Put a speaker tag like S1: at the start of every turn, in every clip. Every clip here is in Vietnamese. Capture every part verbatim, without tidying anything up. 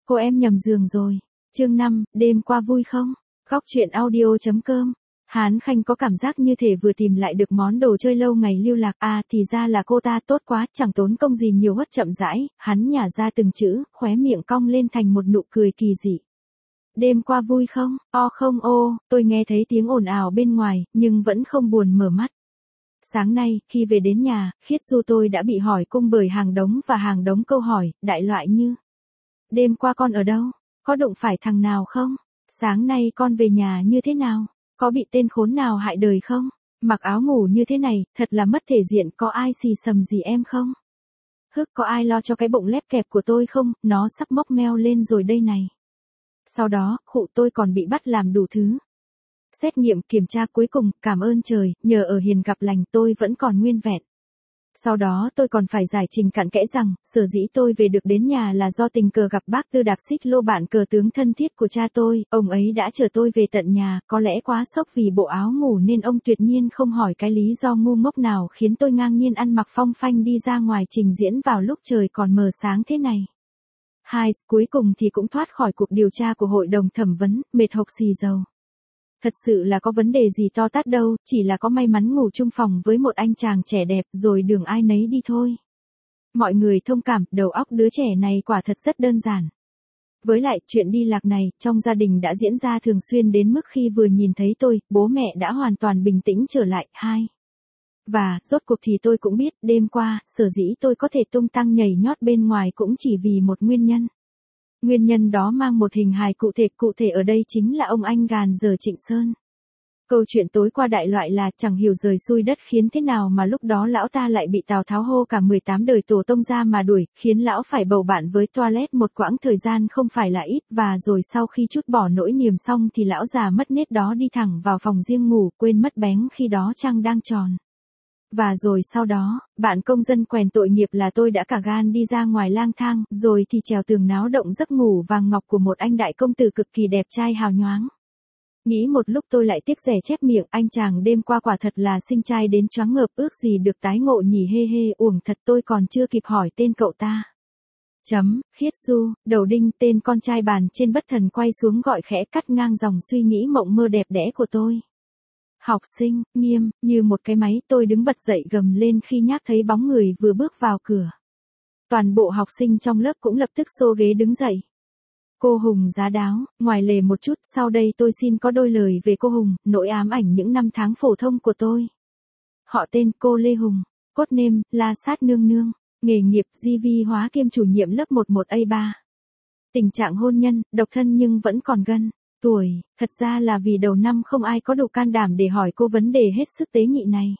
S1: Cô em nhầm giường rồi. Chương năm, đêm qua vui không? Góc truyện audio.com. Hán Khanh có cảm giác như thể vừa tìm lại được món đồ chơi lâu ngày lưu lạc. À thì ra là cô ta, tốt quá, chẳng tốn công gì nhiều, hất chậm rãi, hắn nhả ra từng chữ, khóe miệng cong lên thành một nụ cười kỳ dị. Đêm qua vui không? O không ô, tôi nghe thấy tiếng ồn ào bên ngoài, nhưng vẫn không buồn mở mắt. Sáng nay, khi về đến nhà, Khiết Du tôi đã bị hỏi cung bởi hàng đống và hàng đống câu hỏi, đại loại như: đêm qua con ở đâu? Có đụng phải thằng nào không? Sáng nay con về nhà như thế nào? Có bị tên khốn nào hại đời không? Mặc áo ngủ như thế này, thật là mất thể diện, có ai xì xầm gì em không? Hức, có ai lo cho cái bụng lép kẹp của tôi không? Nó sắp mốc meo lên rồi đây này. Sau đó, khụ tôi còn bị bắt làm đủ thứ. Xét nghiệm kiểm tra cuối cùng, cảm ơn trời, nhờ ở hiền gặp lành tôi vẫn còn nguyên vẹn. Sau đó tôi còn phải giải trình cặn kẽ rằng, sở dĩ tôi về được đến nhà là do tình cờ gặp bác Tư Đạp Xích Lô, bạn cờ tướng thân thiết của cha tôi, ông ấy đã chở tôi về tận nhà, có lẽ quá sốc vì bộ áo ngủ nên ông tuyệt nhiên không hỏi cái lý do ngu ngốc nào khiến tôi ngang nhiên ăn mặc phong phanh đi ra ngoài trình diễn vào lúc trời còn mờ sáng thế này. Hai, cuối cùng thì cũng thoát khỏi cuộc điều tra của hội đồng thẩm vấn, mệt hộc xì dầu. Thật sự là có vấn đề gì to tát đâu, chỉ là có may mắn ngủ chung phòng với một anh chàng trẻ đẹp rồi đường ai nấy đi thôi. Mọi người thông cảm, đầu óc đứa trẻ này quả thật rất đơn giản. Với lại, chuyện đi lạc này, trong gia đình đã diễn ra thường xuyên đến mức khi vừa nhìn thấy tôi, bố mẹ đã hoàn toàn bình tĩnh trở lại. Hai. Và, rốt cuộc thì tôi cũng biết, đêm qua, sở dĩ tôi có thể tung tăng nhảy nhót bên ngoài cũng chỉ vì một nguyên nhân. Nguyên nhân đó mang một hình hài cụ thể, cụ thể ở đây chính là ông anh gàn giờ Trịnh Sơn. Câu chuyện tối qua đại loại là chẳng hiểu rời xuôi đất khiến thế nào mà lúc đó lão ta lại bị Tào Tháo hô cả mười tám đời tổ tông ra mà đuổi, khiến lão phải bầu bạn với toilet một quãng thời gian không phải là ít, và rồi sau khi trút bỏ nỗi niềm xong thì lão già mất nết đó đi thẳng vào phòng riêng ngủ, quên mất bén khi đó trăng đang tròn. Và rồi sau đó, bạn công dân quèn tội nghiệp là tôi đã cả gan đi ra ngoài lang thang, rồi thì trèo tường náo động giấc ngủ vàng ngọc của một anh đại công tử cực kỳ đẹp trai hào nhoáng. Nghĩ một lúc tôi lại tiếc rẻ chép miệng, anh chàng đêm qua quả thật là xinh trai đến choáng ngợp, ước gì được tái ngộ nhỉ, hê hê, uổng thật tôi còn chưa kịp hỏi tên cậu ta. Chấm, Khiết Du, đầu đinh, tên con trai bàn trên bất thần quay xuống gọi khẽ, cắt ngang dòng suy nghĩ mộng mơ đẹp đẽ của tôi. Học sinh, nghiêm, như một cái máy, tôi đứng bật dậy gầm lên khi nhác thấy bóng người vừa bước vào cửa. Toàn bộ học sinh trong lớp cũng lập tức xô ghế đứng dậy. Cô Hùng giá đáo, ngoài lề một chút, sau đây tôi xin có đôi lời về cô Hùng, nỗi ám ảnh những năm tháng phổ thông của tôi. Họ tên cô Lê Hùng, cốt name, La Sát Nương Nương, nghề nghiệp, gi vi hóa kiêm chủ nhiệm lớp mười một A ba. Tình trạng hôn nhân, độc thân nhưng vẫn còn gân. Tuổi, thật ra là vì đầu năm không ai có đủ can đảm để hỏi cô vấn đề hết sức tế nhị này.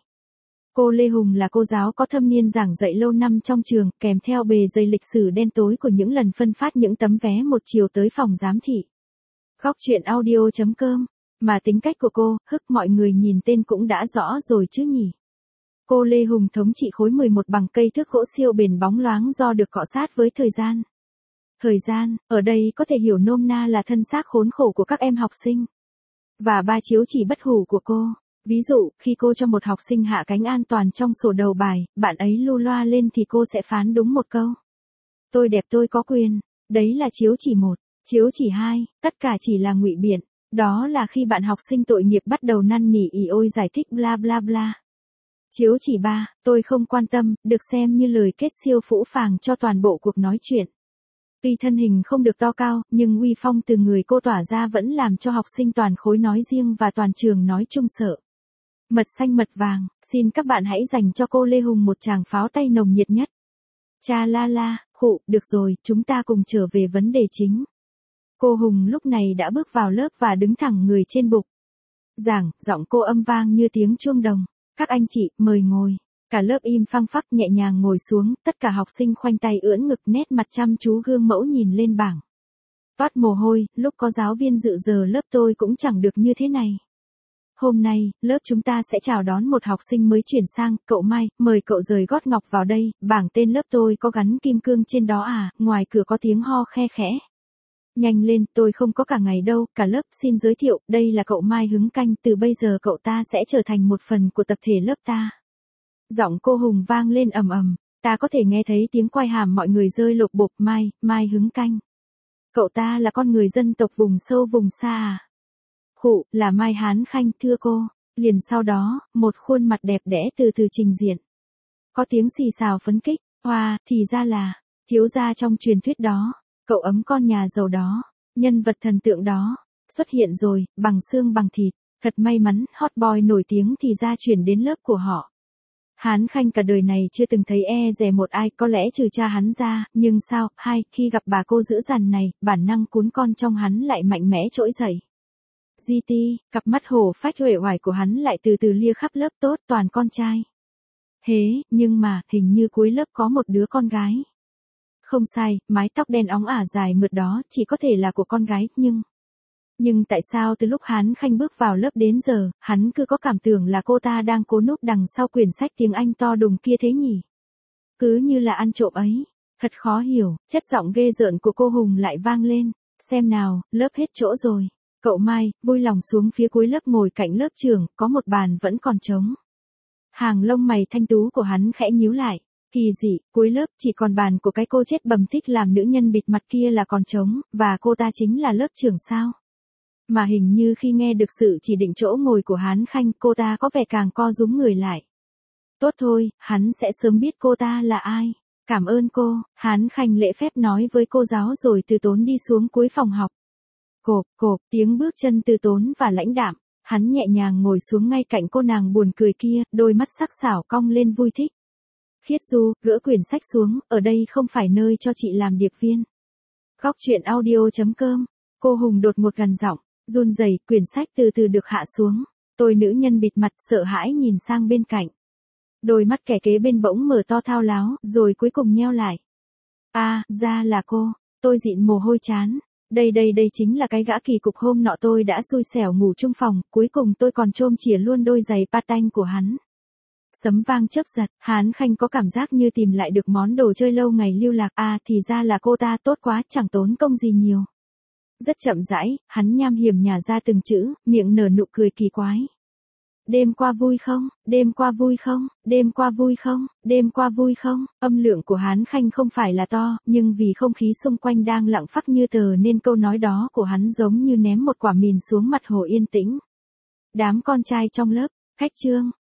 S1: Cô Lê Hùng là cô giáo có thâm niên giảng dạy lâu năm trong trường, kèm theo bề dày lịch sử đen tối của những lần phân phát những tấm vé một chiều tới phòng giám thị. Góc truyện audio.com, mà tính cách của cô, hức, mọi người nhìn tên cũng đã rõ rồi chứ nhỉ. Cô Lê Hùng thống trị khối mười một bằng cây thước gỗ siêu bền bóng loáng do được cọ sát với thời gian. Thời gian, ở đây có thể hiểu nôm na là thân xác khốn khổ của các em học sinh. Và ba chiếu chỉ bất hủ của cô. Ví dụ, khi cô cho một học sinh hạ cánh an toàn trong sổ đầu bài, bạn ấy lu loa lên thì cô sẽ phán đúng một câu: tôi đẹp tôi có quyền. Đấy là chiếu chỉ một. Chiếu chỉ hai, tất cả chỉ là ngụy biện. Đó là khi bạn học sinh tội nghiệp bắt đầu năn nỉ ì ôi giải thích bla bla bla. Chiếu chỉ ba, tôi không quan tâm, được xem như lời kết siêu phũ phàng cho toàn bộ cuộc nói chuyện. Tuy thân hình không được to cao, nhưng uy phong từ người cô tỏa ra vẫn làm cho học sinh toàn khối nói riêng và toàn trường nói chung sợ. Mật xanh mật vàng, xin các bạn hãy dành cho cô Lê Hùng một tràng pháo tay nồng nhiệt nhất. Cha la la, khụ, được rồi, chúng ta cùng trở về vấn đề chính. Cô Hùng lúc này đã bước vào lớp và đứng thẳng người trên bục giảng, giọng cô âm vang như tiếng chuông đồng. Các anh chị, mời ngồi. Cả lớp im phăng phắc nhẹ nhàng ngồi xuống, tất cả học sinh khoanh tay ưỡn ngực nét mặt chăm chú gương mẫu nhìn lên bảng. Toát mồ hôi, lúc có giáo viên dự giờ lớp tôi cũng chẳng được như thế này. Hôm nay, lớp chúng ta sẽ chào đón một học sinh mới chuyển sang, cậu Mai, mời cậu rời gót ngọc vào đây, bảng tên lớp tôi có gắn kim cương trên đó à, ngoài cửa có tiếng ho khe khẽ. Nhanh lên, tôi không có cả ngày đâu, cả lớp xin giới thiệu, đây là cậu Mai Hứng Canh, từ bây giờ cậu ta sẽ trở thành một phần của tập thể lớp ta. Giọng cô Hùng vang lên ầm ầm, ta có thể nghe thấy tiếng quai hàm mọi người rơi lộp bộp. Mai, Mai Hứng Canh. Cậu ta là con người dân tộc vùng sâu vùng xa à? Khụ, là Mai Hán Khanh, thưa cô. Liền sau đó, một khuôn mặt đẹp đẽ từ từ trình diện. Có tiếng xì xào phấn kích, hoa, thì ra là, thiếu gia trong truyền thuyết đó, cậu ấm con nhà giàu đó, nhân vật thần tượng đó, xuất hiện rồi, bằng xương bằng thịt, thật may mắn, hot boy nổi tiếng thì ra chuyển đến lớp của họ. Hán Khanh cả đời này chưa từng thấy e dè một ai, có lẽ trừ cha hắn ra, nhưng sao, hai, khi gặp bà cô dữ dằn này, bản năng cún con trong hắn lại mạnh mẽ trỗi dậy. giê tê, cặp mắt hổ phách uể oải của hắn lại từ từ lia khắp lớp tốt toàn con trai. Hế, nhưng mà, hình như cuối lớp có một đứa con gái. Không sai, mái tóc đen óng ả dài mượt đó chỉ có thể là của con gái, nhưng... Nhưng tại sao từ lúc Hán Khanh bước vào lớp đến giờ, hắn cứ có cảm tưởng là cô ta đang cố núp đằng sau quyển sách tiếng Anh to đùng kia thế nhỉ? Cứ như là ăn trộm ấy. Thật khó hiểu, chất giọng ghê rợn của cô Hùng lại vang lên. Xem nào, lớp hết chỗ rồi. Cậu Mai, vui lòng xuống phía cuối lớp ngồi cạnh lớp trưởng, có một bàn vẫn còn trống. Hàng lông mày thanh tú của hắn khẽ nhíu lại. Kỳ dị, cuối lớp chỉ còn bàn của cái cô chết bầm thích làm nữ nhân bịt mặt kia là còn trống, và cô ta chính là lớp trưởng sao? Mà hình như khi nghe được sự chỉ định chỗ ngồi của Hán Khanh, cô ta có vẻ càng co rúm người lại. Tốt thôi, hắn sẽ sớm biết cô ta là ai. Cảm ơn cô, Hán Khanh lễ phép nói với cô giáo rồi từ tốn đi xuống cuối phòng học. Cộp, cộp, tiếng bước chân từ tốn và lãnh đạm, hắn nhẹ nhàng ngồi xuống ngay cạnh cô nàng buồn cười kia, đôi mắt sắc sảo cong lên vui thích. Khiết Du, gỡ quyển sách xuống, ở đây không phải nơi cho chị làm điệp viên. Góc truyện audio chấm com, cô Hùng đột ngột gằn giọng, run rẩy, quyển sách từ từ được hạ xuống. Tôi nữ nhân bịt mặt sợ hãi nhìn sang bên cạnh. Đôi mắt kẻ kế bên bỗng mở to thao láo, rồi cuối cùng nheo lại. À, ra là cô, tôi dịn mồ hôi chán. Đây đây đây chính là cái gã kỳ cục hôm nọ tôi đã xui xẻo ngủ chung phòng, cuối cùng tôi còn trôm chìa luôn đôi giày patin của hắn. Sấm vang chớp giật, Hán Khanh có cảm giác như tìm lại được món đồ chơi lâu ngày lưu lạc, à thì ra là cô ta, tốt quá, chẳng tốn công gì nhiều. Rất chậm rãi, hắn nham hiểm nhả ra từng chữ, miệng nở nụ cười kỳ quái. Đêm qua vui không, đêm qua vui không, đêm qua vui không, đêm qua vui không, âm lượng của Hán Khanh không phải là to, nhưng vì không khí xung quanh đang lặng phắc như tờ nên câu nói đó của hắn giống như ném một quả mìn xuống mặt hồ yên tĩnh. Đám con trai trong lớp, khách Trương,